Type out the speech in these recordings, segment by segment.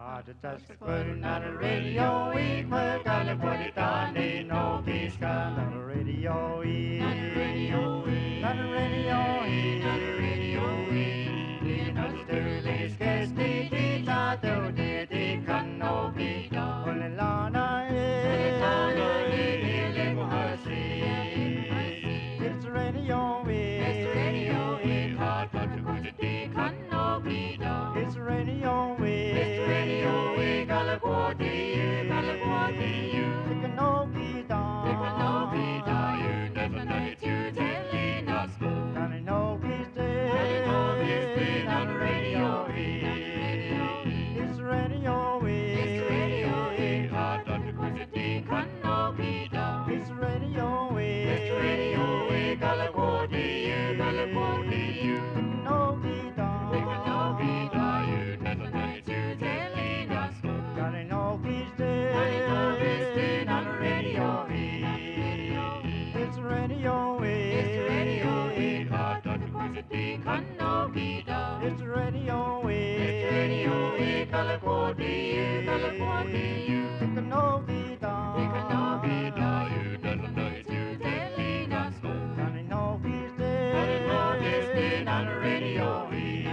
Put on the radio, we put on the put it on the no peace gun on the radio, on the radio, on the radio, on the radio, we know the least case the teacher do the can no be done. Put it on it's radio, it's radio, hard but to put it can no be done. It's radio, it's radio, Galaguadi, you. It can no be done. It can no be done. You never know it. You telling us. Can it no be dead? Can it no be dead on the radio? It's radio, it's radio, hard but to put it can no be done. It's radio, Galaguadi, you. It can no be done. It can no be done. You never know it. You telling us. Got it no peace day. Got it no peace day on the radio. It's radio. It's radio. Hard not to put it can no be done. It's radio. It's radio. Galaguadi, you. It can no be done. It can no be done. You never know it. You telling us. Got it no peace day. Got it no peace day on the radio.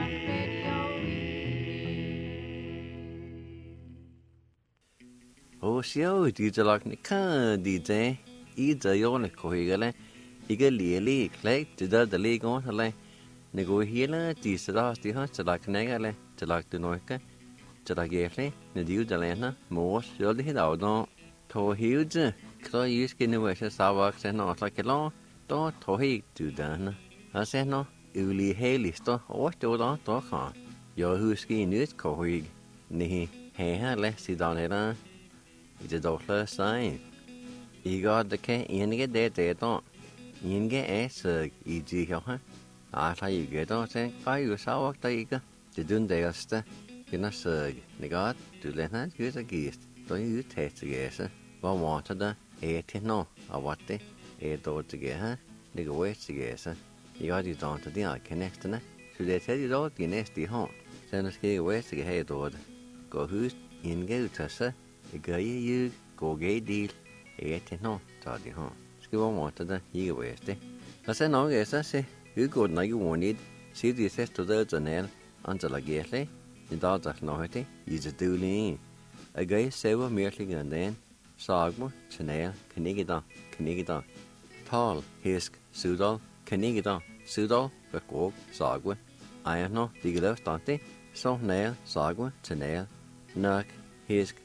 Xíu thì cho lọc này khá đi thế ý giờ vô này coi cái này ý cái lì lấy từ đó từ lì con thôi này này coi hiến là chỉ sau đó thì hết cho lọc này cái này cho lọc từ nói cái cho lọc ghép này này điều cho lên nó mua rồi thì đầu đó thôi hiếu chứ có ý cái này vậy sao vậy sẽ nói là cái lo đó thôi từ đó nó sẽ nó ưu lì hay lì đó ở chỗ đó khó giờ hư cái nước coi này hè ha lấy xí đó này đó it's a dollar sign. You got the cat in the day, don't you get answer easy here? I tell you, get on, say, buy you saw what they got to do the other. You're not sir, the god to let us use a gift. Don't you taste the gas? What wanted the 18 no, or what they 8 dollars together, they go waste the gas. You got it on to the eye connect, so they tell you all the nasty home. Send us get waste the head order. Go who's in go to sir. Cái như cô ghế đi thế nó cho đi ha cái bọn họ ta như vậy đấy nó sẽ nói cái sẽ cái cô này cái vấn đề sẽ đi sẽ từ từ cho nên anhจะละเกียดเลยนี่ตอนจะnói thế gìจะดูนี่cái sẽว่ามีอะไรกันเด่นสากมั้งชนะคันนี้กี่ต่อPaul Hisk Sudolคันนี้กี่ต่อ Sudol แบบกูสากมั้งไอ้เนาะที่เราตอนที่สองเนี่ยสากมั้งชนะนัก Hisk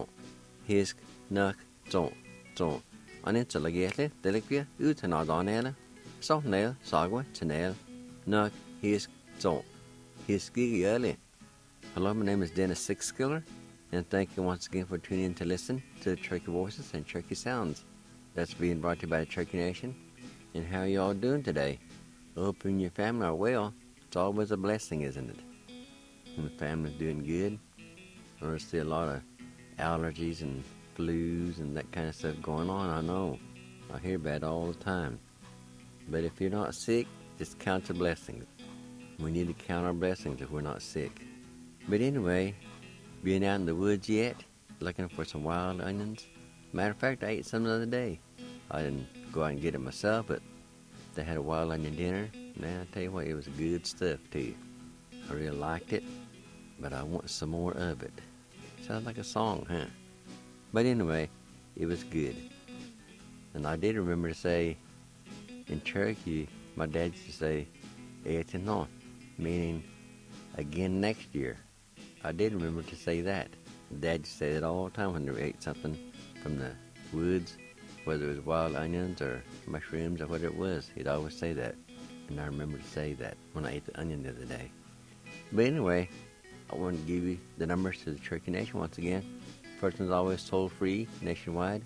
Hisk, Nuck, Don't. And it's a legate, delicate, utanadonella. Soft nail, sagwa, chanel, Nuck, Hisk, Don't. Hisk early. Hello, my name is Dennis Sixskiller, and thank you once again for tuning in to listen to Cherokee Voices and Cherokee Sounds. That's being brought to you by the Cherokee Nation. And how are you all doing today? I hope you and your family are well. It's always a blessing, isn't it? When the family's doing good, there's still a lot of allergies and flus and that kind of stuff going on. I know. I hear about it all the time. But if you're not sick, just count your blessings. We need to count our blessings if we're not sick. But anyway, being out in the woods yet, looking for some wild onions. Matter of fact, I ate some the other day. I didn't go out and get it myself, but they had a wild onion dinner. Man, I tell you what, it was good stuff too. I really liked it, but I want some more of it. Sounds like a song, huh? But anyway, it was good. And I did remember to say, in Cherokee, my dad used to say, "Etenon," meaning again next year. I did remember to say that. Dad used to say that all the time when they ate something from the woods, whether it was wild onions or mushrooms or whatever it was. He'd always say that. And I remember to say that when I ate the onion the other day. But anyway, I want to give you the numbers to the Cherokee Nation once again. First one's always toll-free nationwide,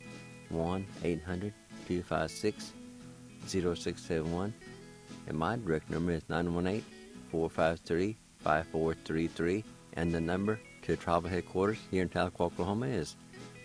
1-800-256-0671. And my direct number is 918-453-5433. And the number to the tribal headquarters here in Tahlequah, Oklahoma is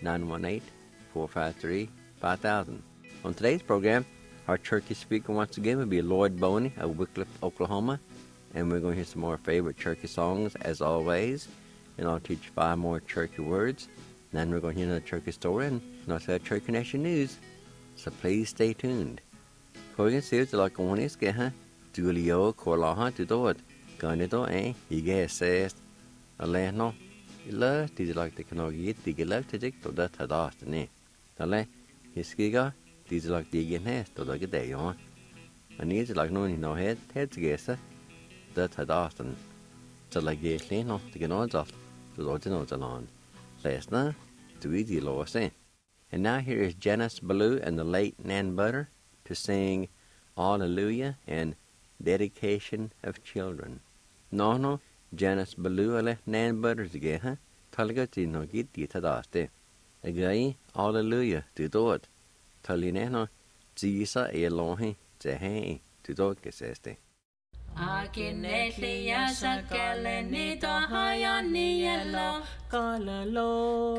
918-453-5000. On today's program, our Cherokee speaker once again will be Lloyd Boney of Wickliffe, Oklahoma. And we're going to hear some more favorite Cherokee songs as always. and I'll teach 5 more Cherokee words. Then we're going to hear another Cherokee story and also Cherokee Nation news. So please stay tuned. Kogan says like one is get Julio Corlaha to do it. Ganito you get says Aleno. Love did like the canoe the gelap to dig to that had asked ne. Tale his giga did like the again has to like a day on. And he's like no head together that had asked and so like the clean off the ganoes off to the original along. Last night to easy law say. And now here is Janice Ballou and the late Nan Butter to sing Hallelujah and Dedication of Children. No, Janice Ballou and Nan Butter together. Talga no get the tadaste. A guy, Hallelujah, to do it. Talineno, Zisa Elohi, Zehe, to do it, says Akinetli yasakale nito hayani yelo Kalalo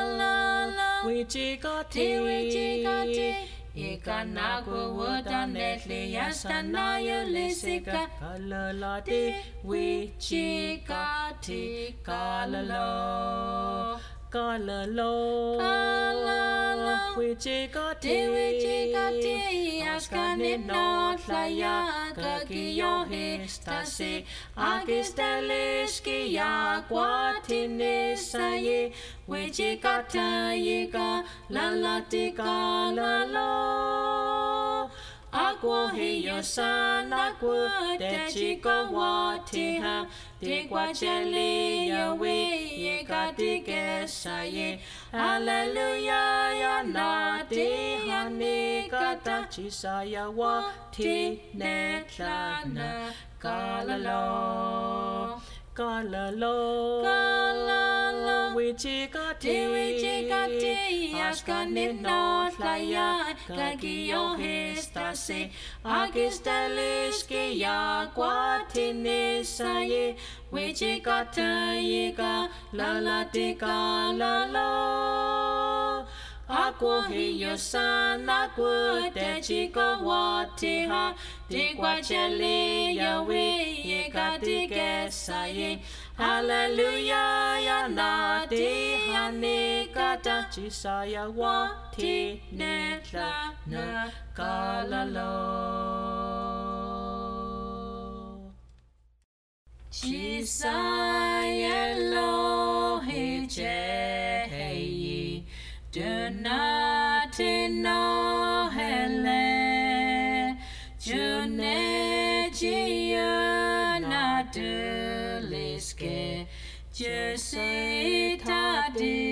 Wichikati Ikanaku wudanetli yastana yulisika Kalalati Wichikati kalalo Wichikati Askanit not laya kakiyo histasi Akisteliski ya kwatinisaye Wichikata yika lalatika lalo Akwo hiyo sana kwa techiko watiha Tikwa cheli yawe yekatike saye Hallelujah ya nati hanikata Chisaya wati netlana kalalo Wichikati Askanit not laya kakiyo histasi Akisteliski ya kwatinisaye Wichikata yika lalatika lalo Akwo hiyo sana kute chiko watiha Tikwa cheli yawe yekatike saye Hallelujah ya nati hanikata Chisaya wati netla na kalalo Chisaya lohi cheheyi Do not know hele June na duliske Je ta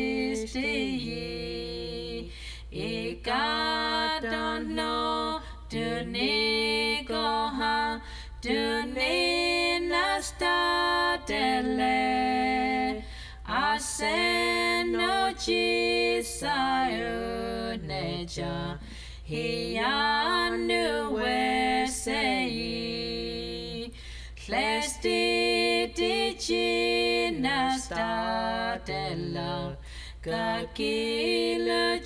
disti Ika don't know Dunikoha Duninasta dele Aseno chisayo neja Hianu wesei Klesti dichina statella Kakilu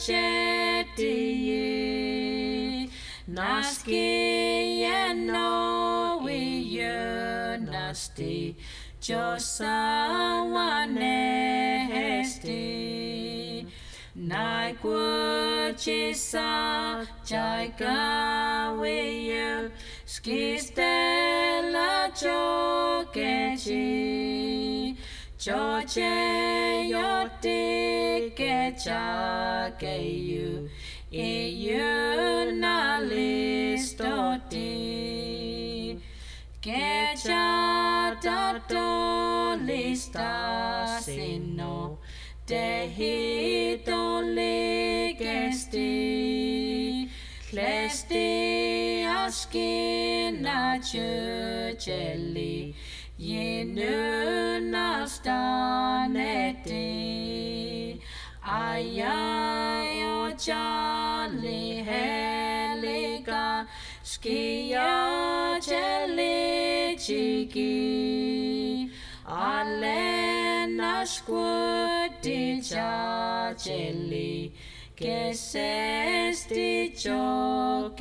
chetiyi Naski yeno wiyu nasti Josawanesti Naikuchisa Jaikawiyu Skistela chokechi Choche yotike chakeyu Iyu nalistoti Kecha tato lista sino Dehito ligesti Klesti askina chucheli Yinu nastaneti Ayayo chali helika Skia cheli chiki Alena squati chacheli Que sesti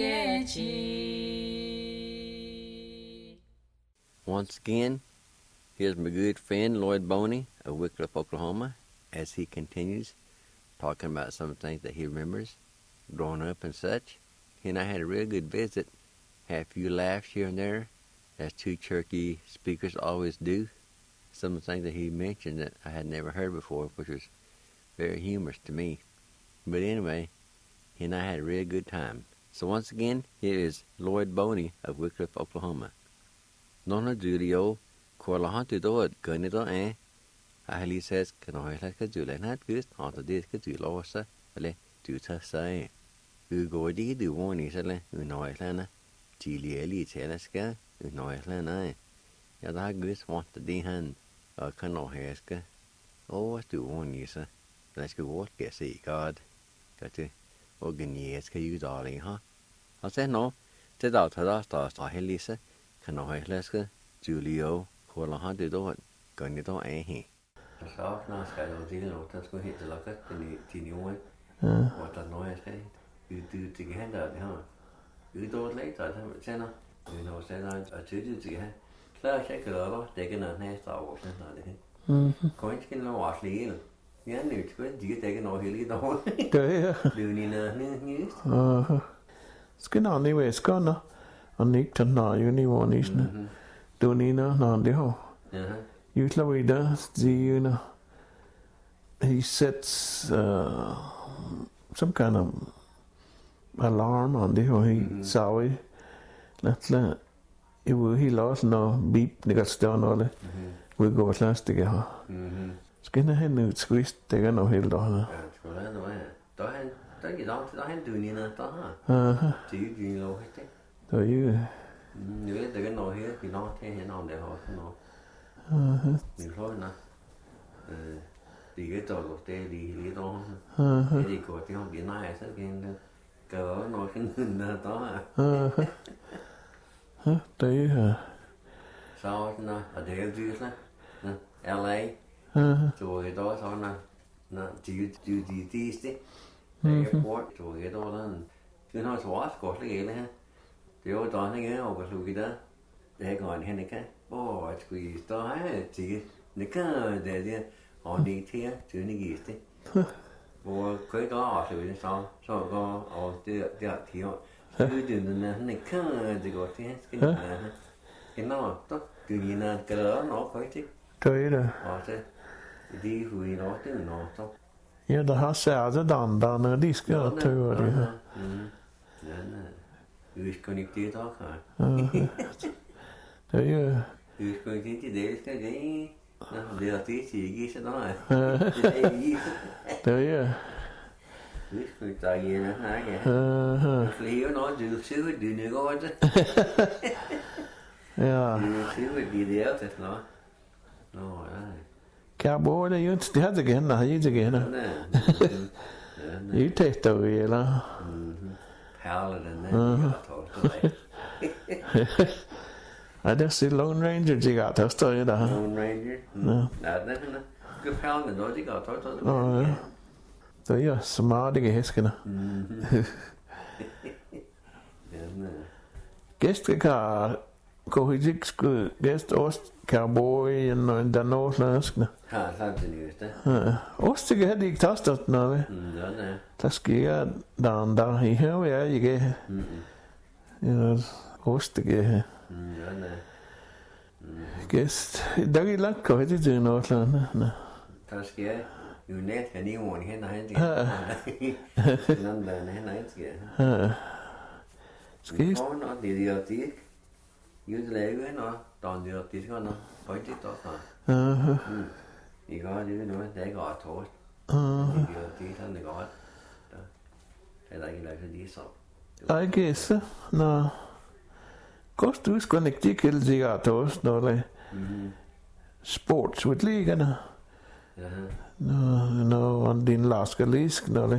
chokechi Once again, Here's my good friend Lloyd Boney of Wycliffe, Oklahoma, as he continues talking about some things that he remembers growing up and such. He and I had a real good visit, had a few laughs here and there, as two Cherokee speakers always do. Some of the things that he mentioned that I had never heard before, which was very humorous to me. But anyway, he and I had a real good time. So once again, here is Lloyd Boney of Wycliffe, Oklahoma. Nona Julio, Corlahantu dood, Gunnito eh. Ahli says, can I like a Julian hat good? On the disc to Losa, ale, do ta say. Go do one easily, Unoilana, Chili Teleska, Unoilana. Yada goose want the D hand, or canoe hairska. Oh, what do one user? Let's go what get see, God. Got to organize, can you darling, huh? I said no, did out to that stars, I Lisa, canoe hairska, Julio, Corlahantu dood, Gunnito eh. Så når skal jeg jo dele noget, der skulle helt til lukke til niveauet, hvor der noget jeg skal. Du kan have det her. Du dårligt lægt, og så sender. Du når sender og tydeligt til have. Klar jeg kan gøre det, det kan noget næste år, sådan noget det her. Kom ikke skal noget også lige. Jeg er nødt til at det kan noget helt dårligt. Det er. Blev ni noget nyt. Skal noget niveau skåner, og ikke til noget jo niveau næsten. Du nina noget det her. Utlawida, he sets some kind of alarm on the he saw it. He lost no beep, they got stone all it. We go at last together. Skinner hen ut squeezed, they got no hill on. Der han du ni noget der. Det er jo det. Så you. Nu ved det noget her, vi når til hen om det har noget. Min fløjna. Det er ikke dårligt, det er lige dårligt. Det er godt, det har vi nej, så kan det gøre noget sådan der. Det er. Så sådan og det er dyrt, LA. Så er det også sådan, de sidste. Det er bort, så er det også. Det har så også godt lidt her. Det er jo dronning her og så videre. Det går en henne. Åh, jeg skulle stå her til det kan det og det til tyndigiste. Hvor kød og så går og der til den han kan det går til skal nå så gyna gør nok faktisk. Det er det. Og så det er jo nok det nok så. Ja, der har særligt når de skal tøve det her. Ja, vi skal ikke det der det er jo. Du skal ikke til det, skal det. Det er det, ikke så noget. Det er jo. Du skal ikke tage igen, nej. Flere noget, du ser du nu godt. Ja. Du ser det der til noget. Nå, ja. Kan bo det jo det har det igen, der har det igen. I tester vi eller. Perle den der. Det er selv Lone Ranger, de gør det støj der. Lone Ranger? Ja, det er det. Perle, når de gør det. Det er jo smartige hæskerne. Gæster kan gå i dig, gæst ost, cowboy, og der noget løskende. Ja, samtidig det. Ost, det kan de ikke taste noget. Der sker der i her, jeg ikke. Ost, det kan gæst. Der er langt går det til noget andet. Der sker jo net af niveauen hen og hen. Den anden hen og hen sker. Skæst. Og det er det. Jo det laver noget. Der er det skal noget. Højt det der. I går det noget. Det er ikke ret hårdt. Det er sådan det godt. Der er ikke lavet det så. I guess. No. Kost du skal ikke de kælde cigaretter også, når det sports with ligerne. Når din lasker lisk, når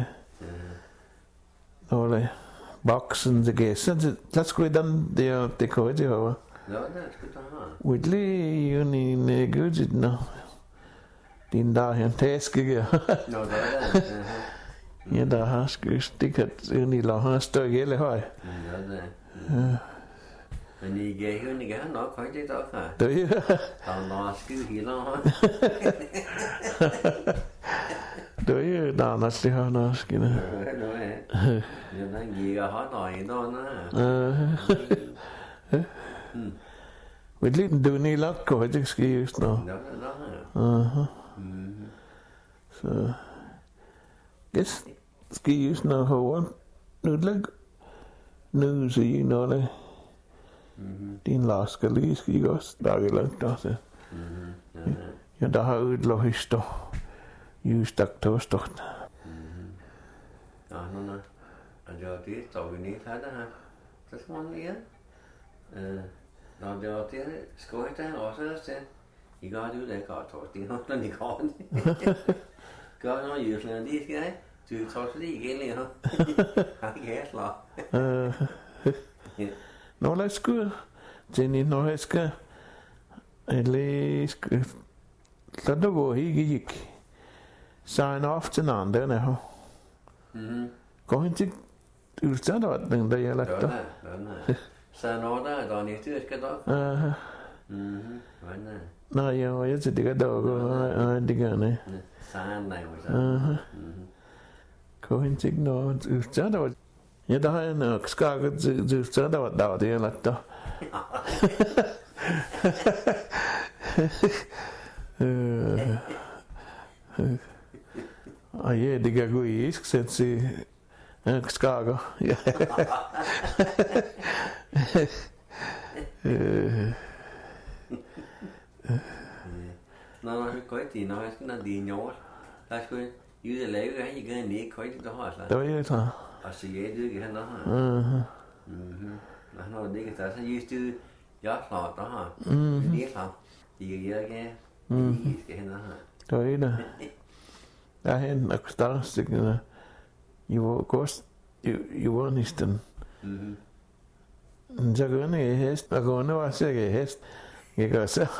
det boksen, det gæster, så skulle den det kører det over. Ja, det skulle du have. With lige en gudget, når din der her taske, ja. Nå, det er det. Ja, der har sgu stikket ind i lager støj hele høj. Ja, det er. Men I gav nok højt det dog her. Det er Der skide heller. det er der næste det har nok skinne. Det er en giga hot og en Vi lidt du ni lagt går det skal just nu. Så yes, skal just nu høre. Nu lag nu så I noget. Din last skal lige skal også der er langt der så. Ja, der har udløst der. Just der stort. Ja, nu. Og det står vi ned her der. Så skal man lige. Når det var det skøjt der også der. I gør det der godt tror det har den går. Gør noget jøsler lige skal jeg. Du tror så lige igen lige her. Har ikke helt Nå lad os gå. Jenny, når jeg skal læse, lad det gå ikke. Sign off til en anden her. Går hen til udstandordningen, der jeg lagt der. Så når der er næste, jeg skal der. Nej, jeg til det kan dog gå, det gør nej. Går hen til noget udstandordningen. Ja, der har jeg nok skakket til udstandordningen, der var det jeg lagt der. Og ja, det kan gå i isk, så til skakker. Ja. Når man går i når jeg skal når det er njort, der skal jo det lave han ikke en ikke køjt der har Det var jeg så. Og så ja, det kan han der. Når det ikke der så just det jeg snart der har. Det er klart. Det er ikke det skal han der. Det var det. Der er en akstarstikende. Jo kost jo næsten. Så går jeg hest, og går nu også jeg hest. Jeg gør så.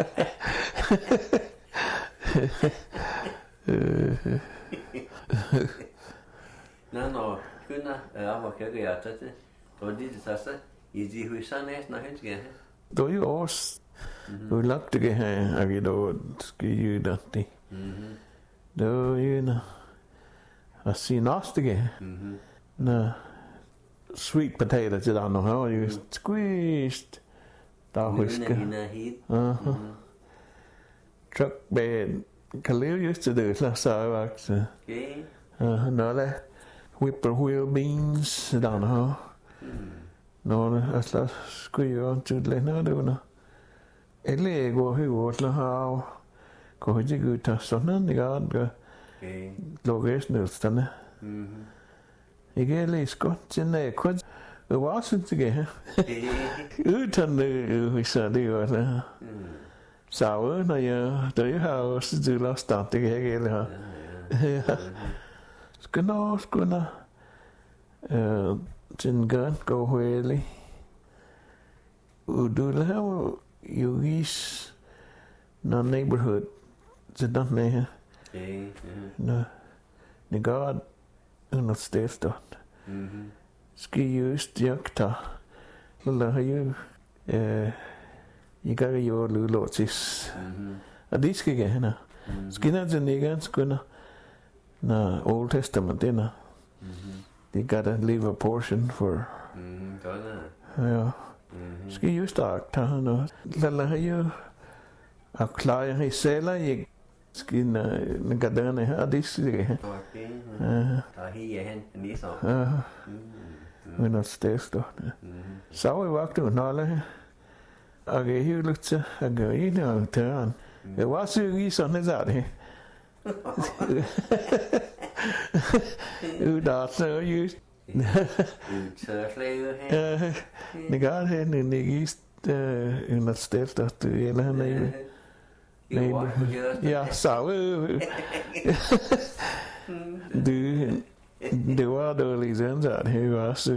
Når kunder er hvor kan jeg tage det. Og det er så i de huser næsten og helt gerne. Det er jo også. Du lagt det her, at vi dog skal gøre det. Det er jo en at sige næste. Nå, sweet potato til der nu her, jo squeezed. Der er huske. Truck bed. Kan leve just til det, så er jeg så. Nå, der whippoorwill beans der nu her. Nå, der så skulle jeg til det længere det under. Eller går højt og har går ikke ud til sådan ikke at logisk ikke læse godt til når kun det var sådan det uden det så det var så så når jeg der har også til at starte det ikke eller skal nå til gør gå højt og du laver jo is no neighborhood så der med nå det gør under sted skal just jagta eller har jo jeg gør jo lulotis og det skal jeg hende skinner til niggeren skunder na Old Testament dinner they got a leave a portion for ja skal jo starte her eller har jo og klarer I selv ikke skal en garderne her det skal jeg der her hen lige så men at stå så er vagt og nolle og jeg hiver lidt til at gå ind og tørren det var så i sådan der det der så just det gør hen en ikke en at stå der det eller han ja så det var dårligt sådan der det var så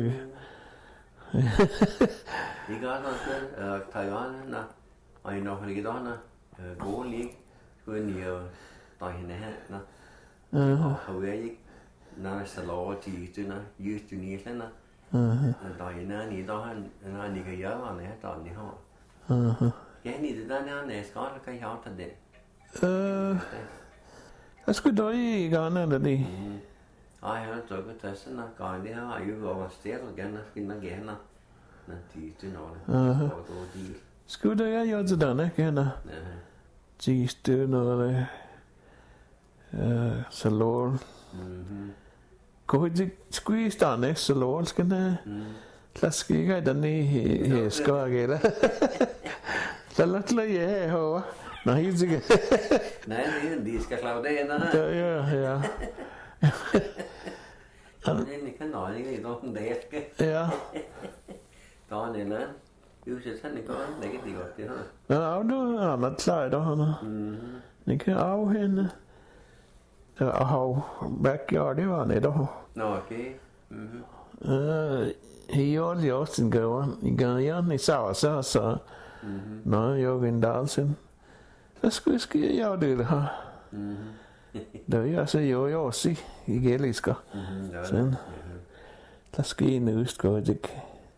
det gør noget Taiwan og i nogle ikke der gode lig skulle ni der hende her og har vi ikke når så lov til det når just du ni sådan Đó ni đó han ni cái giờ mà này đó ni ho. Cái ni đó này có cái hảo thật đấy. Jeg skulle da i Ghana da de. Ai har tog cái test nó còn đi ha yêu vào sted og gerne skal man gerne når de til noget. Og de Skulle da jeg gjøre til den, ikke? De stod noget salon. Kunne skulle i stand, ikke? Salon skal der. Lad os kigge i den i skåret. Lad os lade jer herovre. Nej, ikke. Nej, de skal klare det ene. Ja. Det kan nói cái đó không đẹp cái. Ja. Đó này lớn. Yêu sẽ thân này có lấy cái gì gọi thế hả? Ja, du har man klar då han. Ni kan av henne. Backyard det var det då. Nå, okay. He gjorde jo også en gave. I Ghana, i Sauer, så. Nå, Jørgen Dahlsen. Så skulle jeg det her. Det er så jo også i gælisker. Sådan. Der skal en østgård, ikke?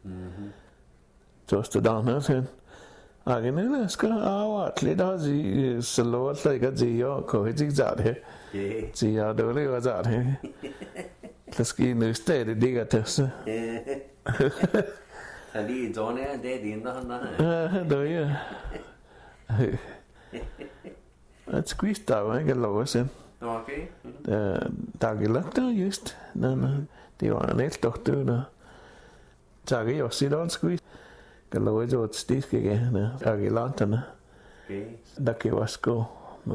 Tostadan her, sådan. Agenelle skal arbejde lidt også i salon, så ikke at sige, og kunne ikke sige det. Sige, ja, det var det, jeg sagde det. Der skal en østgård, det ligger til så. Er det i dårlig af det, din der han der? Ja, det er det squeeze der var ikke lov at sende. Okay. Der er lagt der just. Det var en ældre der. Tak jeg også sit også squeeze. Kan lov at gjort stik igen. Der er lanterne. Okay. Der kan også gå.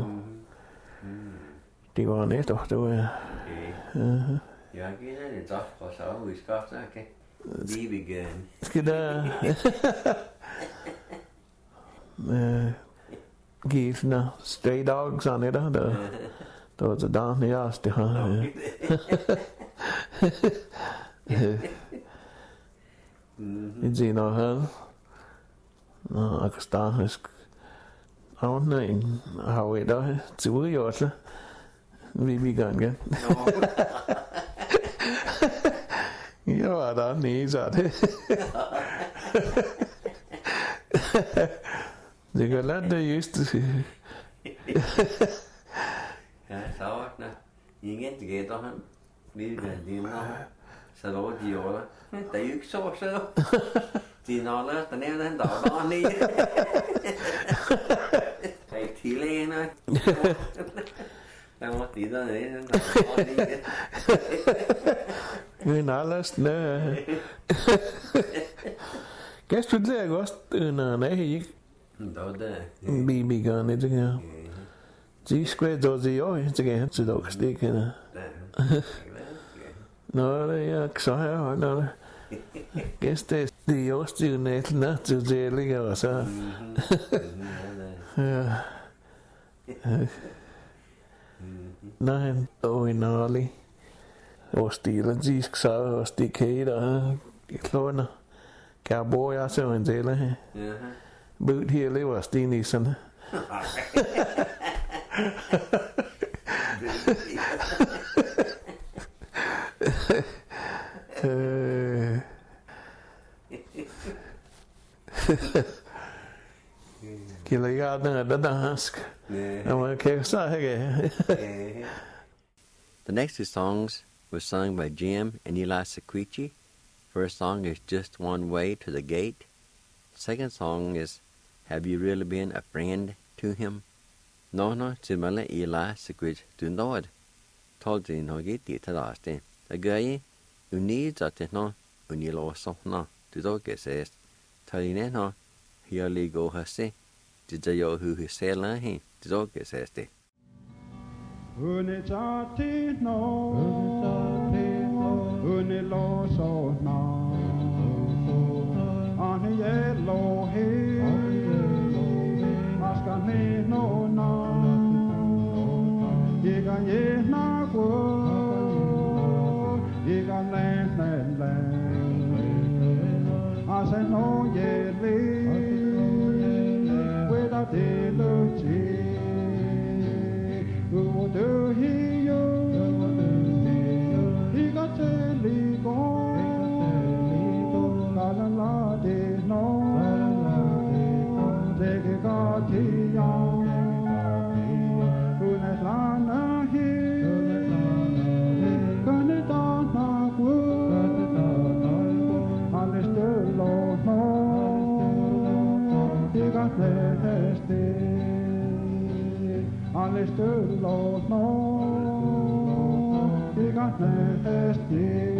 Det var en ældre der. Okay. Jeg giver det tak for så vi skal okay. Lige igen. Skal der give sådan stray dogs on it der. Der var så der her det her. Det er noget her. Nå, jeg kan starte afnægen har vi der til udgjørelse. Vi gerne igen. Jeg var der nede, så det. Det kan lade det just. Ja, så var det. Ingen gætter han. Vi kan lide så lå de over. Det er jo ikke så. De nåler, den er den der nede. Det er tillægende. Der var de der nede, den der nede. Men alles ne. Gæst det er godt når nej ikke. Vi gør det her. De skal då det jo ikke det til dog stikke. Nå det er så her når gæst det er jo stil net til det ligger og så. Ja. Nej, og en ærlig. Og stilen disk så og stikker det klåner. Kan bo jeg så en del af. Bød her lever sten i sådan. Killer jeg der hansk. The next two songs were sung by Jim and Eli Sequici. First song is Just One Way to the Gate. Second song is Have You Really Been a Friend to Him? Nå, til mig Eli Sequici, du når det. Told you no get det til det. Det gør I. Du need at det nå, og I lov så nå. Du dog kan ses. Tag I ned nå. Her lige gå her se. Det er jo hu selv hen. Du dog kan ses det. Une tati no, une lo so no, ane yellow he, aska ne no na, yega ye na go, yega le, ase no ye le, weda de lo chi. Who do he got to leave on? Alles stödlås nå, det kan nästan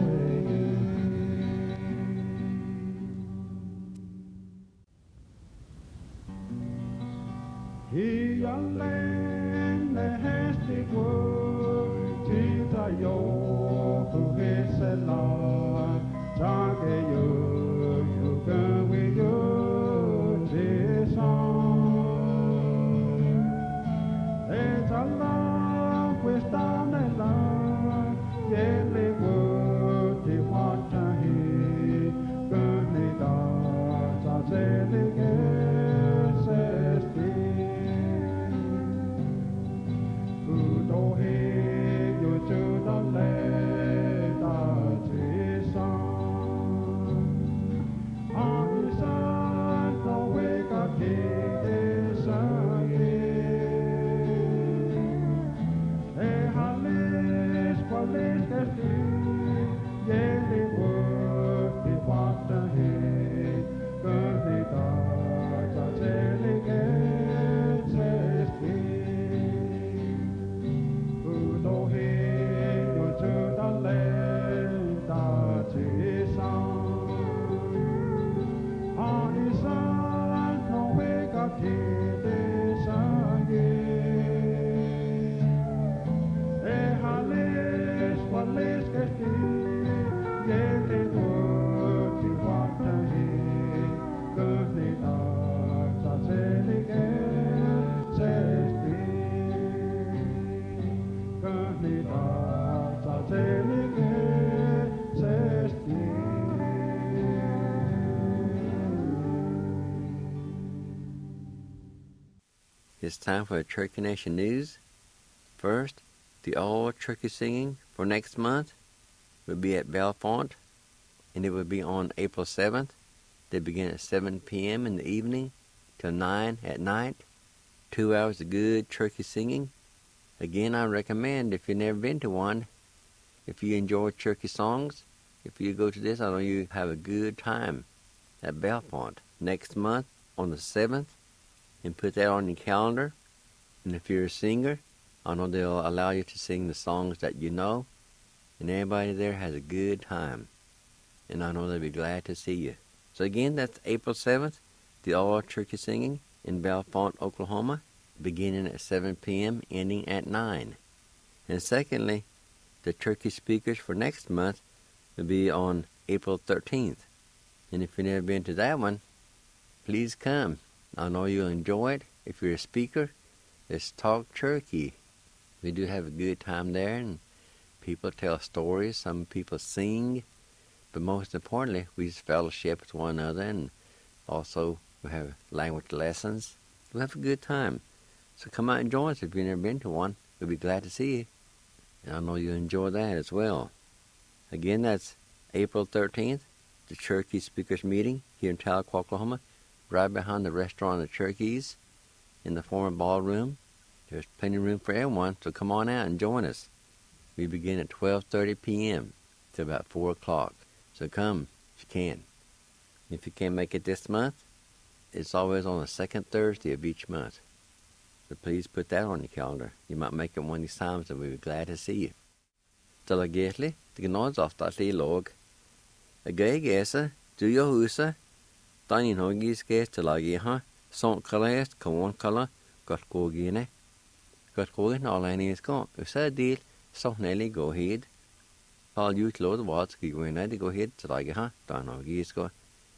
I alene hästig vår, titta jag på hässelar, tager ju kan vi göra tillsammans. Ett alla quest'anella, gäller vår till fattighet, gönniga, så säkert. It's time for the Turkey Nation News. First, the all turkey singing for next month will be at Bellefonte, and it will be on April 7th. They begin at 7 p.m. in the evening till 9 at night. 2 hours of good turkey singing. Again, I recommend, if you've never been to one, if you enjoy turkey songs, if you go to this, I know you have a good time at Bellefonte next month on the 7th. And put that on your calendar. And if you're a singer, I know they'll allow you to sing the songs that you know. And everybody there has a good time. And I know they'll be glad to see you. So again, that's April 7th, the all turkey singing in Bellefonte, Oklahoma, beginning at 7 p.m., ending at 9. And secondly, the turkey speakers for next month will be on April 13th. And if you've never been to that one, please come. I know you'll enjoy it. If you're a speaker, it's Talk Turkey. We do have a good time there, and people tell stories. Some people sing. But most importantly, we just fellowship with one another, and also we have language lessons. We'll have a good time. So come out and join us if you've never been to one. We'll be glad to see you. And I know you'll enjoy that as well. Again, that's April 13th, the Turkey Speakers Meeting here in Tahlequah, Oklahoma. Right behind the restaurant of Turkeys in the former ballroom. There's plenty of room for everyone, so come on out and join us. We begin at 12:30 p.m. to about 4 o'clock. So come if you can. If you can't make it this month, it's always on the second Thursday of each month. So please put that on your calendar. You might make it one of these times, and we'll be glad to see you. Delegately, the Gnods off that log. A gay guesser, do your husa. Tani hogis ges to lagi ha, son colors, con color, got gogine. Got gogin all any is gone. Usa deal, so nelly go ahead. All you load what's going to go ahead to lagi ha, dan hogis go.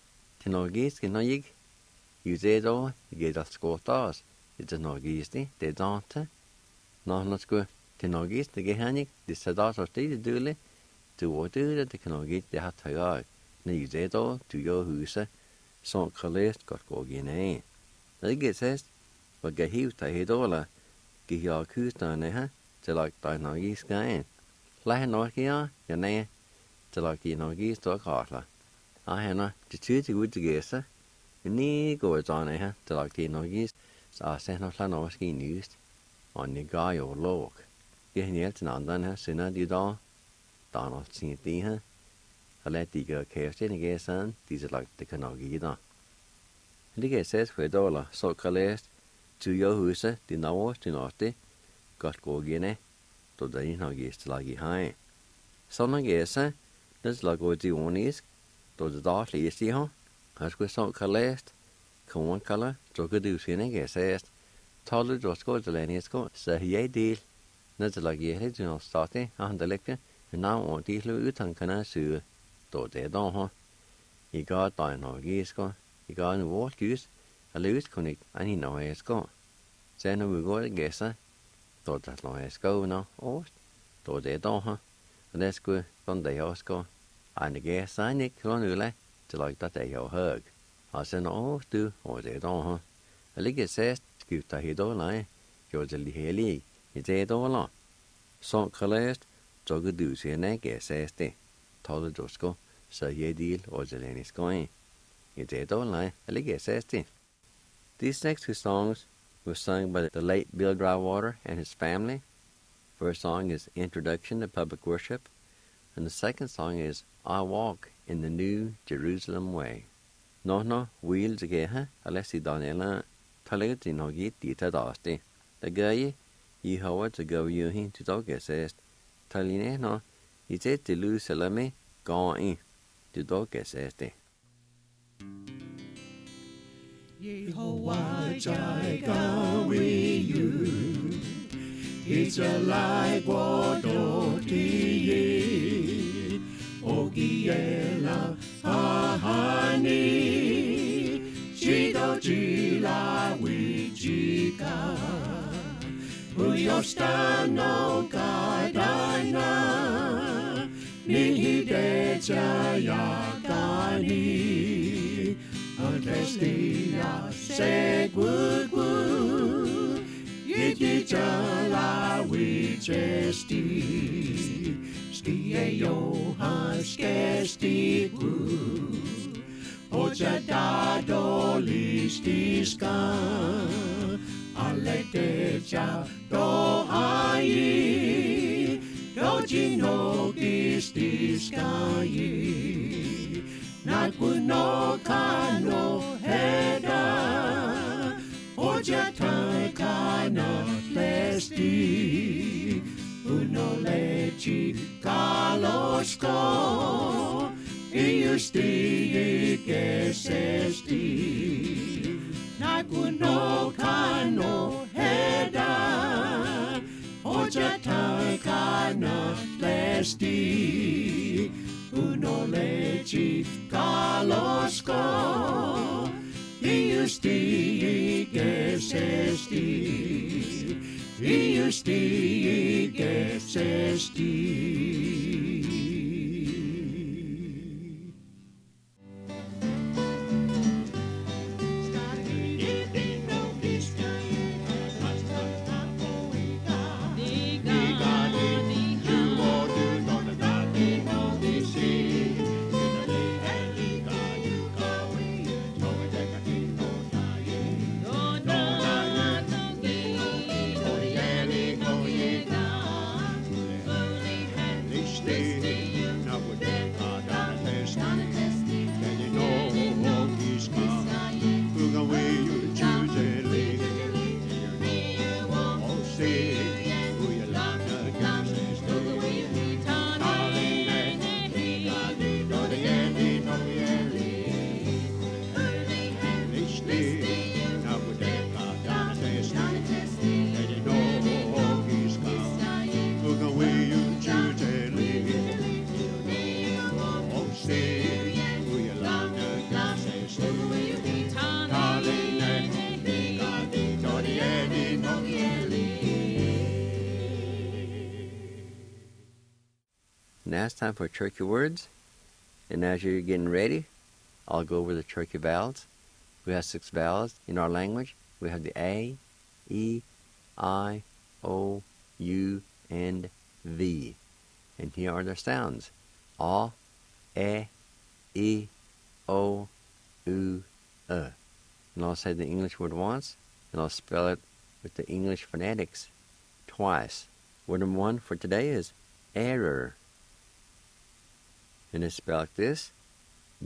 Tinogis can no yig. You say though, you get us go stars. It's a nogis, they don't. No, not go. Tinogis, the gehanik, the sadat or the dule, to what do that the canogis, they have to go. Now you say though, to your husa. Son colors got go again. They get says, but get he to head all get your coos down there, to like dinogies guy. Fly nokia, your name, to like the nogies to a cartler. I have not to choose a good guesser. You need goes on there, to like the nogies, so I sent no flanoski news on the guy or log. Get near to London, sooner you don't. Donald seen the I let the girl carefully and get son, these are like the canogi. And the guy says, for $1, so colors, Tu yo husa di nawo tu norte got go gene to da in hagis lagi hai. Sona gesa das lago di onis to da dart lesi ho. Has go so kalest. Come on color to go do sine gesa. Talu josko de leniesko sa ye deal. Na da lagi he du no starte han da lekte. Na on di lu utan kana su to de don ho. I got da no gisko. I got no what use. A lose connect and he know it's go. Then we go to guess thought that no it's go no or to they don't huh. And that's good from the house go. And the guess I nick on ule to like that they hug. I said no do or they don't huh. A lick says give the head all line. You're the heli. It's a dollar. So collect so good do see and guess says they told the Josco so ye deal or the lane is going. It's a dollar. A lick says they. These next two songs were sung by the late Bill Drywater and his family. First song is Introduction to Public Worship, and the second song is I Walk in the New Jerusalem Way. No, wheels again, Alessi Daniela, Taleti no git dita dasti. The guy, ye Howard to go you hin to dog assist. Taline no, he said to lose Salame, gone in to dog assist. Yehovah Jireh with you. It's a like water tea. Ogiela ahani. Chido jila wichika. Uyostano kadana. Nihide chayakani. Testia segugu Yiti chala wichesti Skie Johan skestiku Oja dado listiska Aleteja do ai Dojino gistiska yi Nakuno kano heda Oja takana lesti Uno lechi kalosko Iusti ikesesti Nakuno kano heda Oja takana lesti Uno lechi kalosko Iusti gesesti Now it's time for Turkey words. And as you're getting ready, I'll go over the Turkey vowels. We have 6 vowels in our language. We have the A, E, I, O, U, and V. And here are their sounds. A, E, O, U, And I'll say the English word once, and I'll spell it with the English phonetics twice. Word number 1 for today is error. And it's spelled like this: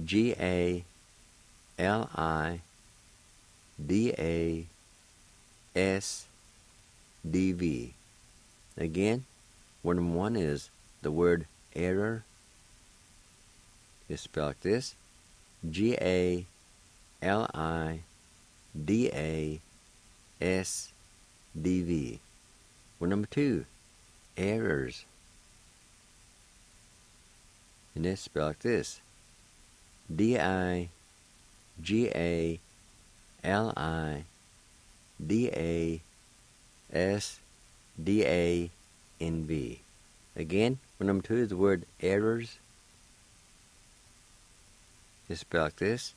Gallidator. SDV. Again, word number 1 is the word error. It's spelled like this: GALIDASDV. Word number 2, errors. And it's spelled like this: DIGALIDASDANV. Again, word number 2 is the word errors. It's spelled like this: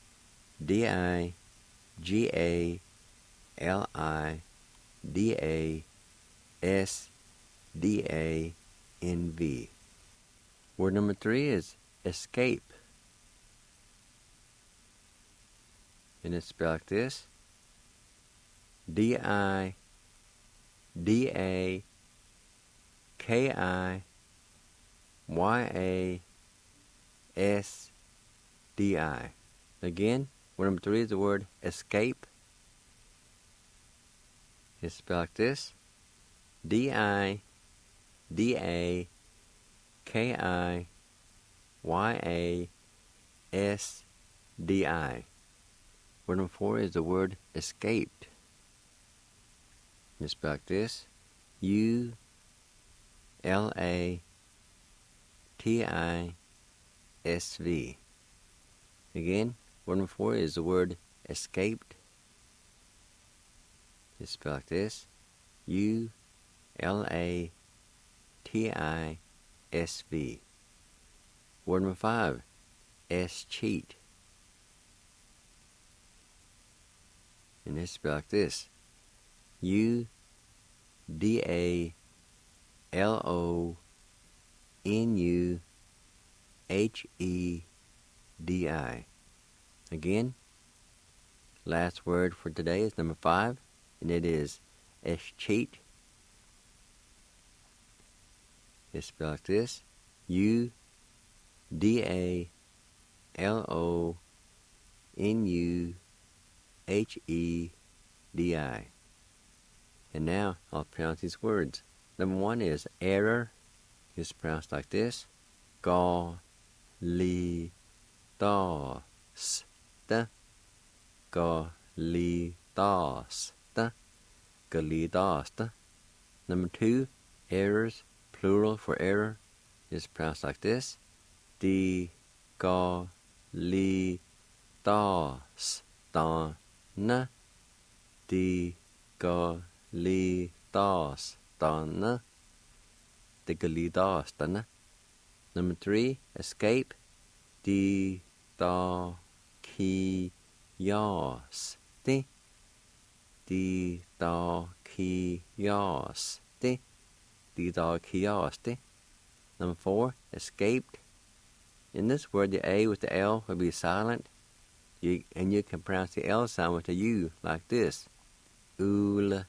DIGALIDASDANV. Word number 3 is escape. And it's spelled like this: DIDAKIYASDI. Again, word number 3 is the word escape. It's spelled like this: DIDAKIYASDI. Word number 4 is the word escaped. It's spelled like this: ULATISV. Again, word number 4 is the word escaped. It's spelled like this: ULATISV. Word number 5, escheat. And it's spelled like this: UDALONUHEDI. Again, last word for today is number 5, and it is escheat. It's spelled like this: UDALONUHEDI. And now I'll pronounce these words. Number 1 is error. It's pronounced like this: GALIDASDA. GALIDASDA. GALIDASDA. Number 2, errors, plural for error, is pronounced like this: DGALIDASDANA. DGALIDASDANA. DGALIDASDANA. Number 3, escape: DIDAKIYASDI. DIDAKIYASDI. DIDAKIYASDI. Number 4, escaped. In this word, the A with the L will be silent, and you can pronounce the L sound with the U like this: ultisa,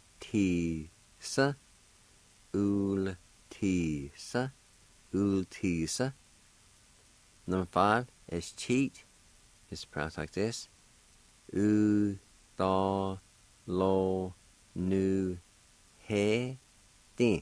ultisa, ultisa. Number 5, escheat. It's pronounced like this: UDALONUHEDI.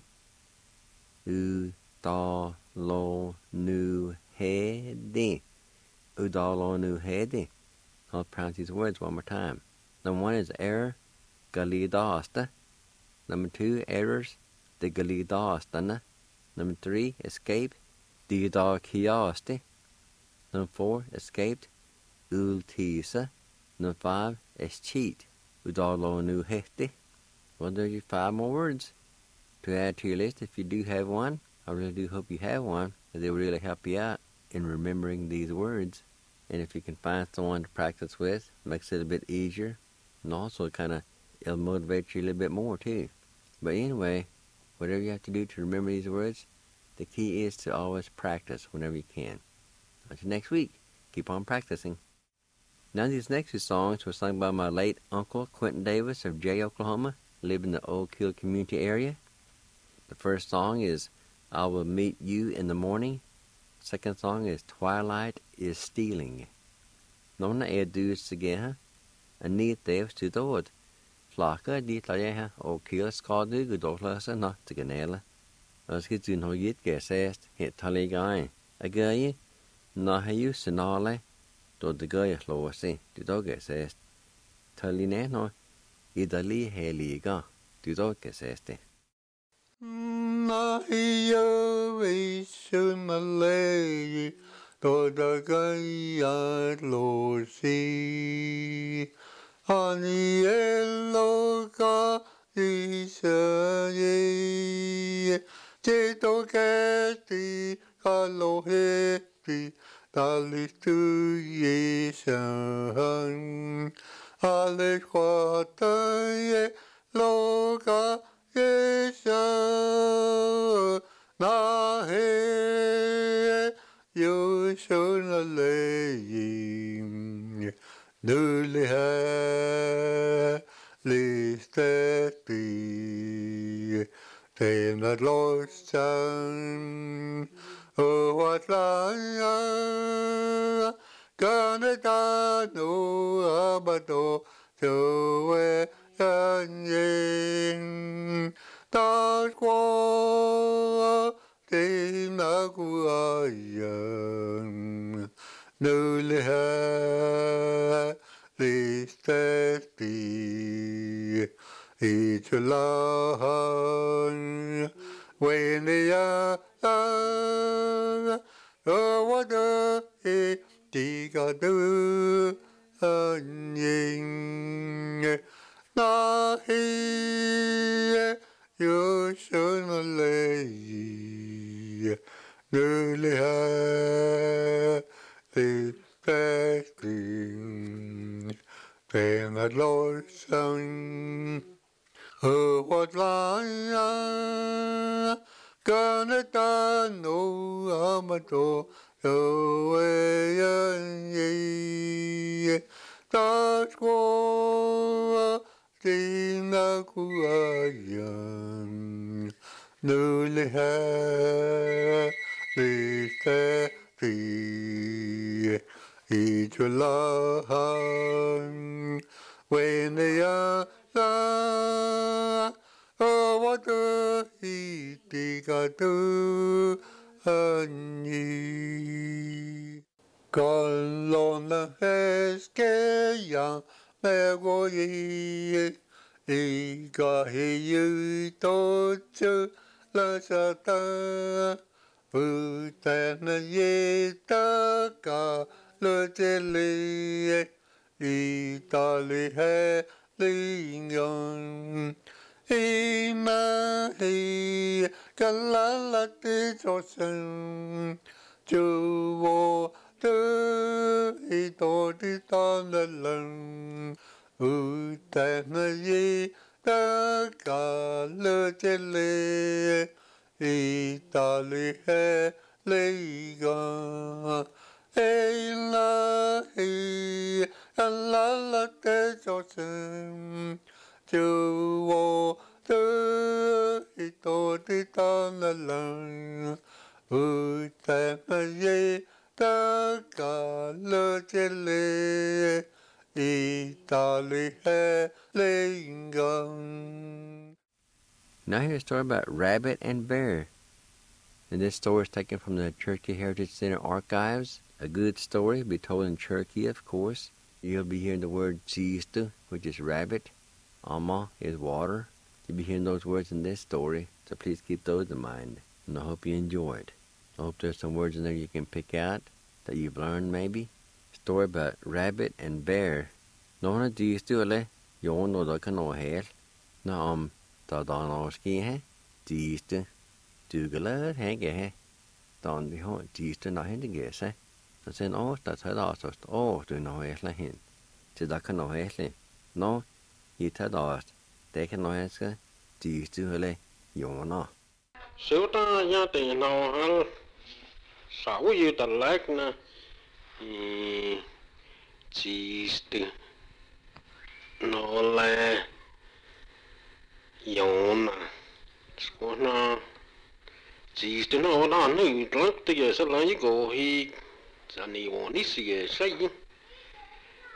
UDALONUHEDI. UDALONUHEDI. I'll pronounce these words one more time. Number 1 is error: GALIDASDA. Number 2, errors: DGALIDASDANA. Number 3, escape: DIDAKIYASDI. Number 4, escaped: ultisa. Number 5, escheat: UDALONUHEDI. Well, there are your 5 more words to add to your list if you do have one. I really do hope you have one, as it will really help you out in remembering these words. And if you can find someone to practice with, it makes it a bit easier, and also it'll motivate you a little bit more too. But anyway, whatever you have to do to remember these words, the key is to always practice whenever you can. Until next week, keep on practicing. Now these next 2 songs were sung by my late uncle, Quentin Davis of Jay, Oklahoma, lived in the Oak Hill community area. The first song is I Will Meet You in the Morning. Second song is Twilight is Stealing. Nåna du säger, Anita efter dåd, Flakker de tager her, og kigger skadde gudofløse nå til kanale. Og skal du nå gitt gæsæst, helt talige ej. Jeg gør I, når har jo signale, då det gør jeg slår at se, det dog gæsæst. Talige nå, I der lige helliger, det dog gæsæst det. Nej, jeg vil sønne læge, då der gør jeg slår se. Han i elsker i sørge, det dog gæste, kallo hætti, der lidt i søren. Alle kvartøje lukker Jesus, når her jo sønderlæge, nødlig her listet den at låsen, og at lege, gør det der nu, abado, så en der går det nok uagen, nødlig her listet i til land, when jeg over det de gør du en nej, jo sønderlæge, nødlig her det bedring, den at løsen, og what leger, gør det der nu, amado, jo der skår dine kuagen, nødlig her listet i til land, when jeg over det i digger du i. Kolonne hæske jeg med gå i går hej til løser der, uddanne jætter gør lødelig i dårlig helgen. Hei, kalala det tosen, du var død i dårligt danelen, uddanne je, der galde til læge, i dårlig helgen. Hei, kalala det tosen, du var død i dårligt danelen, uddanne je, der galde til læge, i dårlig helgen. Now here's a story about Rabbit and Bear. And this story is taken from the Cherokee Heritage Center archives. A good story, be told in Cherokee, of course. You'll be hearing the word Chistu, which is rabbit. Ama is water. You'll be hearing those words in this story, so please keep those in mind. And I hope you enjoy it. I hope there's some words in there you can pick out that you've learned maybe. Story about Rabbit and Bear. Nå han Chistu eller jo nå da kan nå hel. Nå da nå ski he. Chistu. Du glæder hænge he. Da vi har Chistu nå hen det gæse. Så sen da tager det også. Du nå hele hen. Til da kan nå hele. Nå I tager det også. Det kan nå hele. Chistu eller jo nå. Så der jeg det nå han. Sau ju der lægna. Chistu. Nå la. Jona. Skåna. Chistu nå da nu lagt det så længe gå i. Så ni var ni sige sig.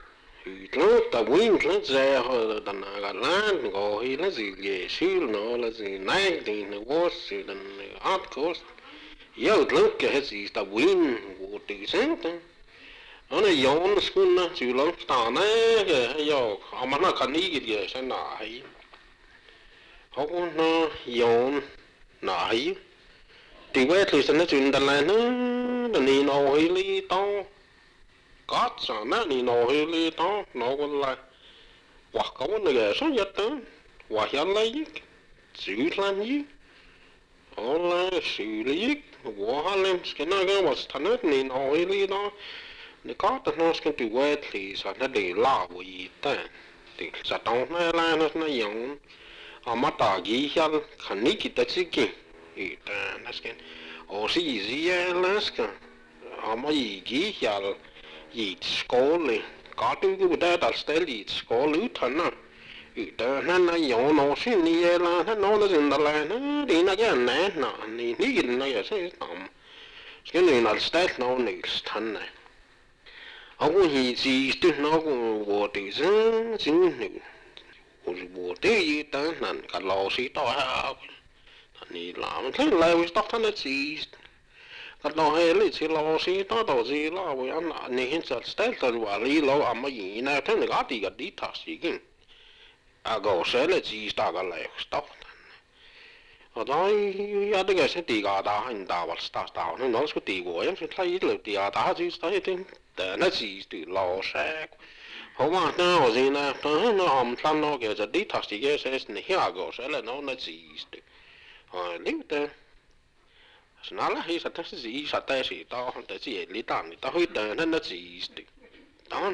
Nó ta win nó ra hồi ta na cả lan gọi nó gì về xíu nó là gì này thì nó was thì nó art course yêu lúc cái gì ta win của tự sáng ta nó là yong school nó chịu lắm ta này cái yêu mà nó cần ý cái gì sẽ nãy họ cũng nó yong nãy thì vậy thì sẽ nó chuyện ta là nó là ni nó hơi lý tao có sao nó ni nó hơi lý tao nó còn là hoặc có vấn đề số nhất đó hoặc hiện lấy xử làm gì họ là xử lý của họ lên cái nó cái vật thành hết ni nó hơi lý đó nếu có thì nó sẽ tự quay thì sẽ nó để la với ta thì sẽ tao nó dùng họ mất ta gì hết khả năng kita chỉ cái ta nó sẽ ở gì gì là cái họ mà gì hết gì school này có tôi cái bữa đó sẽ đi school lưu thân à ta nó dùng nó xin đi là nó dừng lại nó đi nó cái này nó đi cái nó sẽ tạm cái này là sẽ nó next thân này họ cũng gì tôi nó cũng vô tự dưng nữa vô tự gì ta là cái lò xí to ha này làm thế là với tóc thân nó gì cái lò hay lấy chỉ lò xí to đầu gì là với anh này hiện giờ sẽ là vào lý lò mà gì này thế này cái đi thắt gì cái gò sẽ là gì ta cái này tóc ở đó ya cái cái sẽ đi cái đó anh ta vào start down nó sẽ đi qua em sẽ thấy được đi cái đó chứ thấy thế nó gì từ lò sẽ họ mà nó gì nè nó hầm tan nó cái gì đi taxi cái sẽ này here go sẽ là nó gì liệu thế nó là hay thật gì thật đấy gì đóแต่gì lý tạm thì tao hơi nó gì đó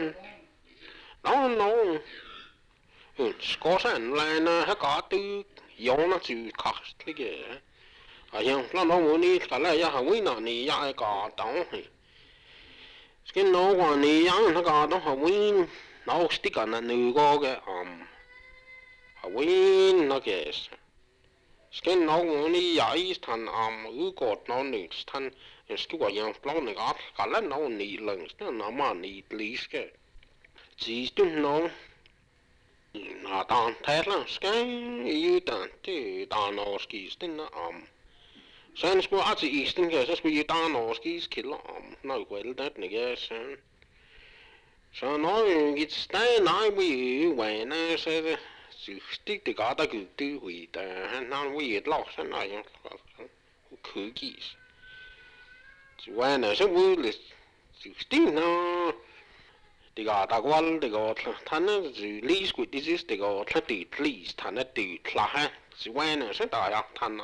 có sẵn là nó có từ dùng nó chịu khó cái nhưng nó muốn đi cái này ya học nó này ya có đó cái nó còn này ya nó có đó học nó stick ở nơi có cái học nó cái cái nó muốn đi giải thành cột nó này thành cái quả yang nó này cái là nó này lần nó mà này lý cái chỉ nó ta thấy là cái yêu ta thì ta nó ski tin nó sen sko at i istin cái så skulle ta nó ski skill nó quên det này sen så nó git stay nai vi when I say sự stick thì cả ta cứ tư hủy ta nó vi lọ sen này cứ kỹ when I say vi sự stick nó thì cả ta quan thì có thanh nó xử lý của disease thì có thanh tự lý thanh nó tự là ha sự quen nó sẽ đại học thanh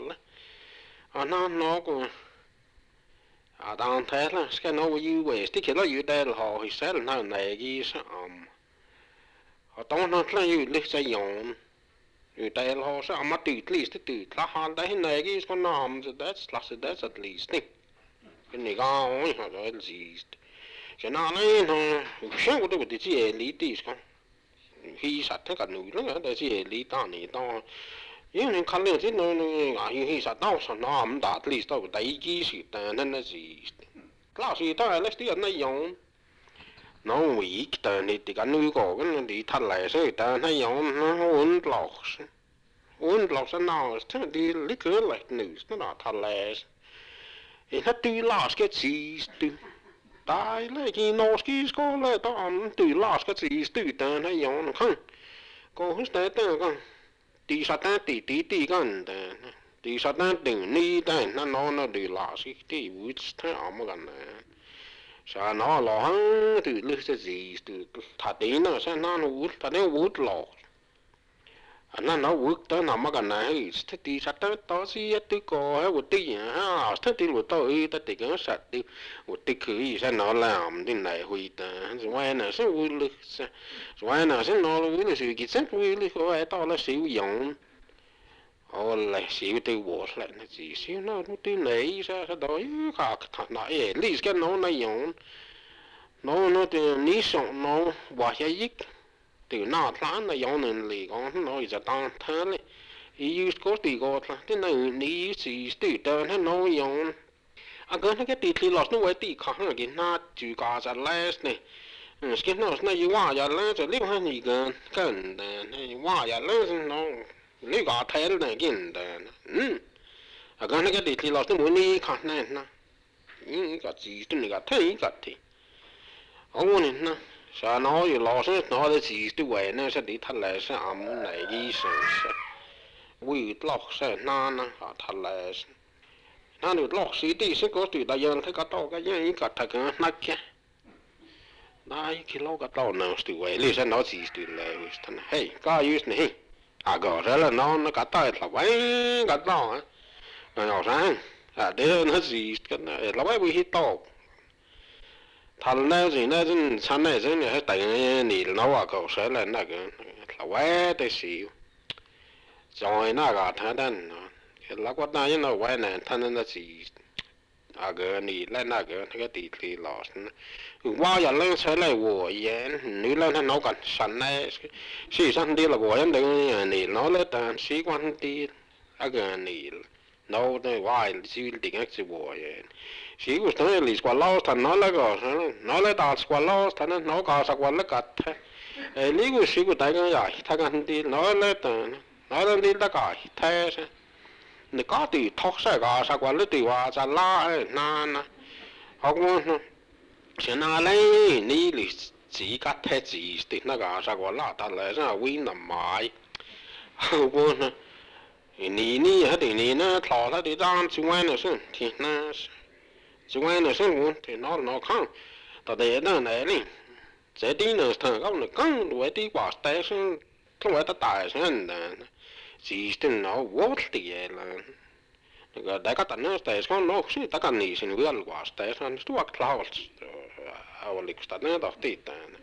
nó cũng đang thế là cái nó như vậy thì nó như đây là họ thì sẽ là nó này cái họ tông nó là như lịch sử用như đây là họ sẽ mà tự lý tự là họ đấy này cái con nó that's at least cái này cái họ nói gì cái nào này nó sáng của tôi chỉ lý tí sao khi sát thế cả núi nó là chỉ lý ta này ta nhưng nên khăn lên chứ nó khi sát đâu sao nó không đạt lý đâu đại kỹ sự ta nên là gì lão sư ta là tí nó dùng nó weak ta này thì cái núi có cái đi thật lại rồi ta nó dùng nó uốn lọc sao nào thế đi lý cứ lại núi nó thật lại thì nó tuy last cái gì đại là cái nó ski school là tao từ last cái gì từ ta hay dùng không có hết đấy ta con đi sát ta tí con ta đi sát ta đừng đi ta nó đi last cái vui thế mà gần sao nó lo từ lúc cái gì từ thật đấy nó sao nó vui thật đấy vui lo nó vui tới nào mà gần này thế đi sát ta tao xí tôi có hay một tí ha thế đi một tao ta thì cái sát đi một tí cứ sao nó làm thế này huy ta ngoài nào sẽ vui lực ngoài nào sẽ nó vui là sự kiện sẽ vui lực của tao là sử dụng họ là sử từ bộ lại là gì xíu nó tí này sao đó khác thật này lý cái nó này dùng nó thì ní sống nó bỏ cái từ nào tháng là dùng nên lì con nó giờ tăng thế đấy ý có tí có là thế này ní gì từ từ nó dùng cái tí lót nó vậy tí khác là cái na chữ cả ra less này skin nó này qua giờ lên rồi liu hay gì gần này qua giờ lên nó liu cả thế này kinh à cái này cái thì là tôi muốn đi khát này nè cái gì tôi này cái thấy cái thì ông này nè sao nóอยู่รอซะnóได้สิด้วยนะซะดิทันเลยซะอ่ำไหนยี่สิวิ่งลอกซะนานนะทันเลยนั่นอยู่ลอกสีดีซะก็ติดได้ยังถ้าก็ต่อก็ยังอีกก็ถ้าก็นักแค่ได้กิโลก็ต่อนะสิด้วยเลยซะnóสิด้วยเลยท่านเฮ้ยก็อยู่นี่อ่ะก็แล้วnóก็ต่อละไว้ก็ต่ออ่ะเอาซะอ่ะเดี๋ยวnóสิก็ละไว้วิ่งต่อthằng nào gì nó chân chăn này chân này tại nỉ nó vào cầu sẽ là cái là quét để xíu rồi nó cả thằng đàn cái lá quát này nó quét này thằng nó chỉ à cái nỉ lên cái tỷ lọt qua giờ lên sẽ là của yên nữ lên nó còn sẵn này xí sẵn đi là của yên đừng nỉ nó lên tàn xí quan đi à cái nỉ nó này qua xí định cái gì của yên sĩ của nó là quả lâu thằng nó là có nó là đào quả lâu thằng nó có sắc quả là cắt thế lý của sĩ của đại cái gì thằng anh đi nó là nó là đi là cái thế nó có thì thóc sẽ có sắc quả là thì hoa ra lá na không sẽ na lấy ní là chỉ cắt thế chỉ thì nó có sắc quả là ta lại ra quy nằm mãi không ní hết thì ní nó thọ nó đi ra xung quanh nữa thì nó xung quanh nó sinh thì nó không tại để nó này đi sẽ đi nữa thằng các nó căng đuổi đi qua tay sinh không phải ta tài sinh là chỉ tin nó vô thì là cái đại các nó tay sinh nó chỉ ta cần gì sinh viên qua tay sinh tu học lao ao lịch sử nó đọc tít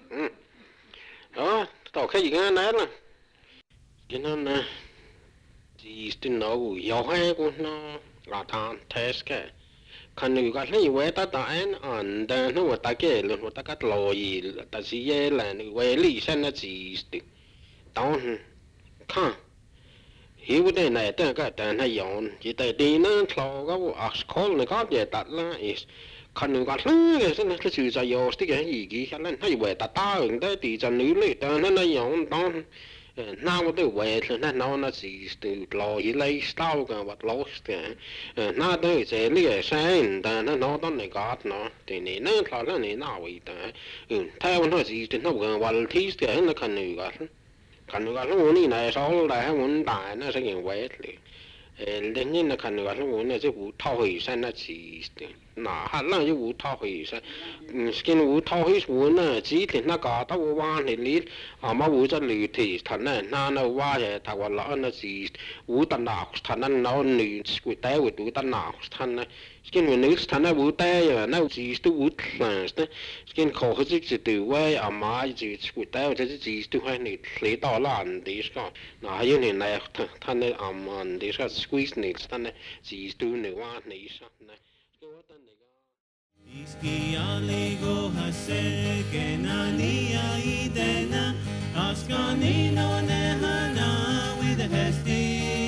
đó tao cái gì cái này là cái nó chỉ tin nó yêu hay của nó là thằng test cái khăn người ta lấy về ta anh anh ta nó ta cái luôn ta cắt lòi ta chỉ về là về lý sinh là chỉ tao khăn hiểu cái này ta cái ta hay dùng chỉ tại đi nó thò cái call này có gì đặt là khăn người ta lấy cái sinh cái sự giải yêu cái gì cái lên hay về ta ứng tới thì cho nữ lấy ta nó dùng tao nào cái về thì nó chỉ từ lòi lấy sao cái vật lót cái nó tới sẽ lấy sang ta nó này có nó thì nó là nó này nào vậy ta theo nó chỉ thì nó gần vật thi cái nó cần người nó muốn này sau này muốn đại nó sẽ nhận về lên như là cần người nó muốn là cái vụ thao hủy sang nó chỉ nà hát là cái vụ thao hủy sang cái vụ thao hủy muốn là chỉ thì nó có tao quan thì lý mà vụ cho lì thì thằng này nó qua thì thằng còn lỡ nó chỉ vụ tận nào thằng nó lì quỷ té quỷ vụ tận nào thằng này cái người nữ thằng này vụ té rồi nó chỉ tu vụ là cái khổ hết chỉ từ quay mà chỉ quỷ té rồi chỉ tu hay này lấy đó là anh đi sao nà như này thằng này anh đi sao squeeze này thằng này chỉ tu này qua này sao này cái what thằng này Iski aligo hase kenania idena askanino nehana with a hesti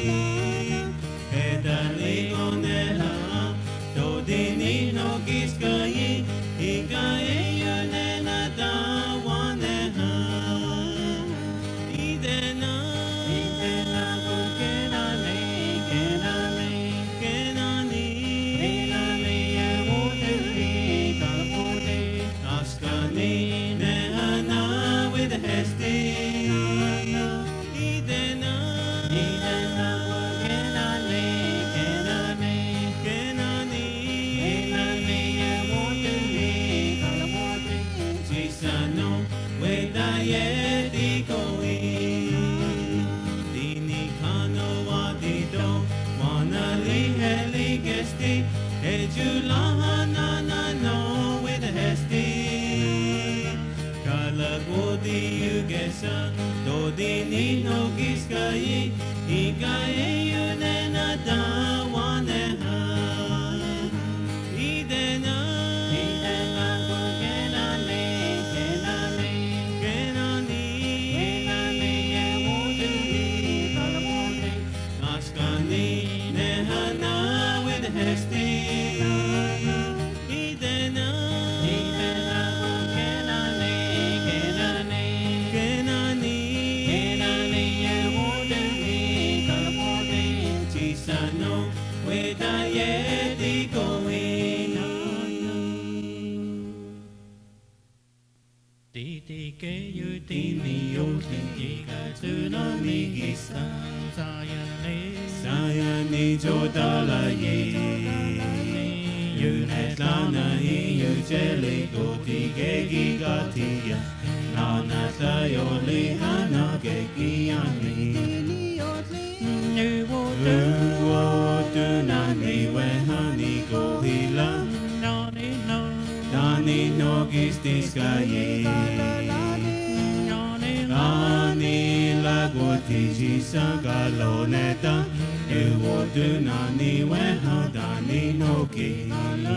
edaligo neha dodini no giskai ikaye yunena da waneha idena kenani nehana with a hesti idena kenani Cisano with a yeti koi dini kano wadido wanali heli gesti ejulahana no with a hesti Kalagodi yugesa dodini no giskai ikaye yunena da waneha idena askani nehana with hesti idena kenani sano weda ye di going di ke yu di ni yo di ka tsunami isa saya ni jodala ye yu net lana yu jeli go di ge gi ga ti ya na na sa yo li hana ge gi ani you would do nani when honey go hila nani no gis this guy nani la goti sa galoneta you would do nani when honey no gis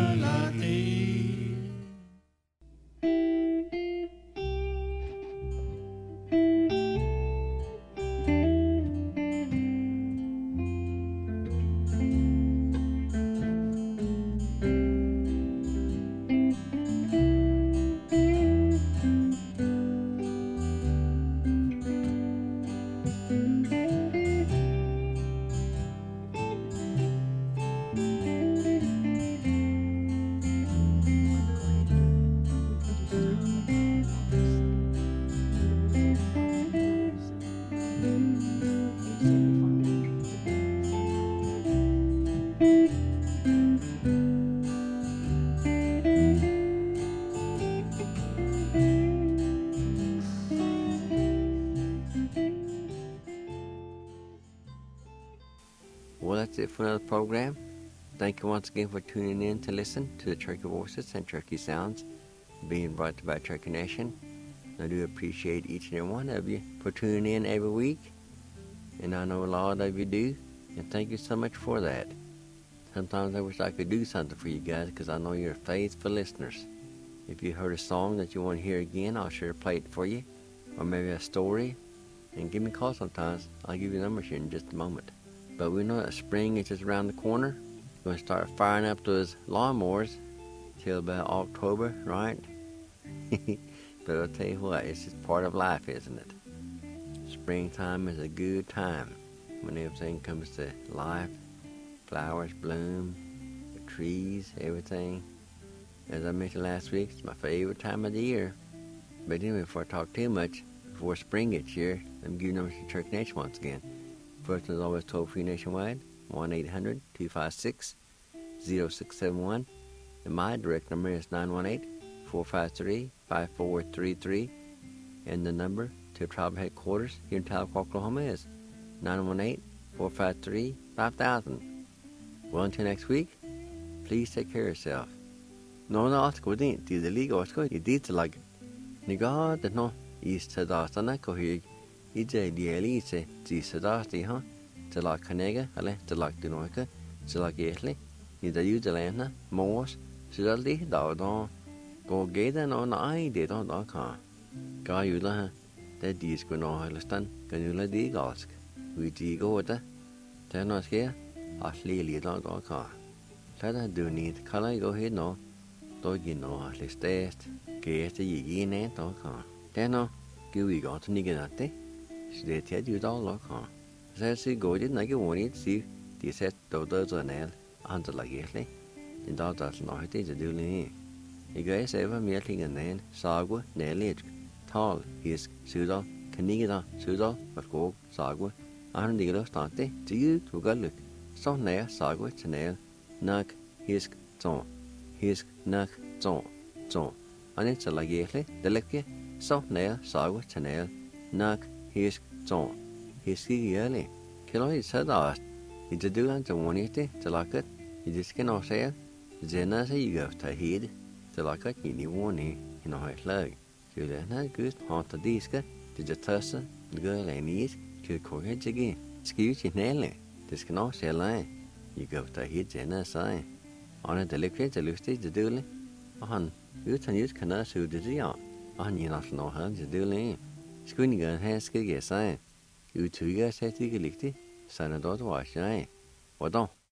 Well, that's it for another program. Thank you once again for tuning in to listen to the Cherokee Voices and Cherokee Sounds being brought to you by Cherokee Nation. I do appreciate each and every one of you for tuning in every week, and I know a lot of you do, and thank you so much for that. Sometimes I wish I could do something for you guys because I know you're faithful listeners. If you heard a song that you want to hear again, I'll sure play it for you, or maybe a story, and give me a call sometimes. I'll give you the numbers here in just a moment. But we know that spring is just around the corner. We're going to start firing up those lawnmowers till about October, right? But I'll tell you what, it's just part of life, isn't it? Springtime is a good time when everything comes to life. Flowers bloom, the trees, everything. As I mentioned last week, it's my favorite time of the year. But anyway, before I talk too much, before spring gets here, let me give you numbers to Cherokee Nation once again. First is always toll-free nationwide, 1-800-256-0671. And my direct number is 918-453-5433. And the number to tribal headquarters here in Tahlequah, Oklahoma is 918-453-5000. Well, until next week, please take care of yourself. No, asko din, ti the league asko, you did to like, Niga, the no, East Sadastana, Kohig. Ije dielise ti sadasti ha te la kanega ale te la dinoika te la getli ni da yudelena mos sidaldi da do go geda no na ai de do da ka ga yula ha te dis go no halstan kan yula di gask we di go da te no ske asli li da da ka ta da du ni kala go he no do gi no asli test ke te yi ne da ka te no ki we go to ni genate They tell you all look on. Says he go didn't like you wanted see the set dollars on nail under like yearly. The dog does not it is a duly. You guys ever meeting and then sagwa, nail tall, his pseudo, canigida, pseudo, but go sagwa, and the stante to you to go look. So nail sagwa to nail, knock, his zone, his knock zone. And it's a like yearly, the licky, so nail sagwa to nail, knock. His zone. His yearly. Kilo is said asked. It's a do and to one it to like it. You just cannot say Zena say you go to head to like it, you need one in a leg. You let not good haunt the disca to the tussle, the girl and eat, to cook it again. Excuse you, Nelly. This cannot say line. You go to head Zena sign. On a delicate, the lusty, the dooley. On you can use cannot suit the deal. On you not know how to do. Squinnigan has good sign. You two guys had to get licked. Son of daughter wash, eh? What don't?